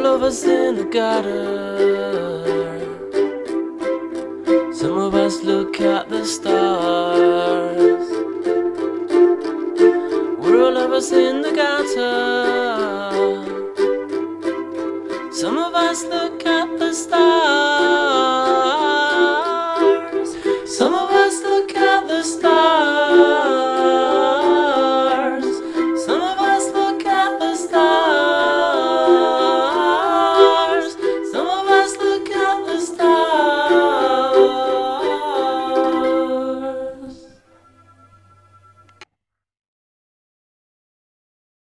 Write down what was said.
of us in the gutter. Some of us look at the stars.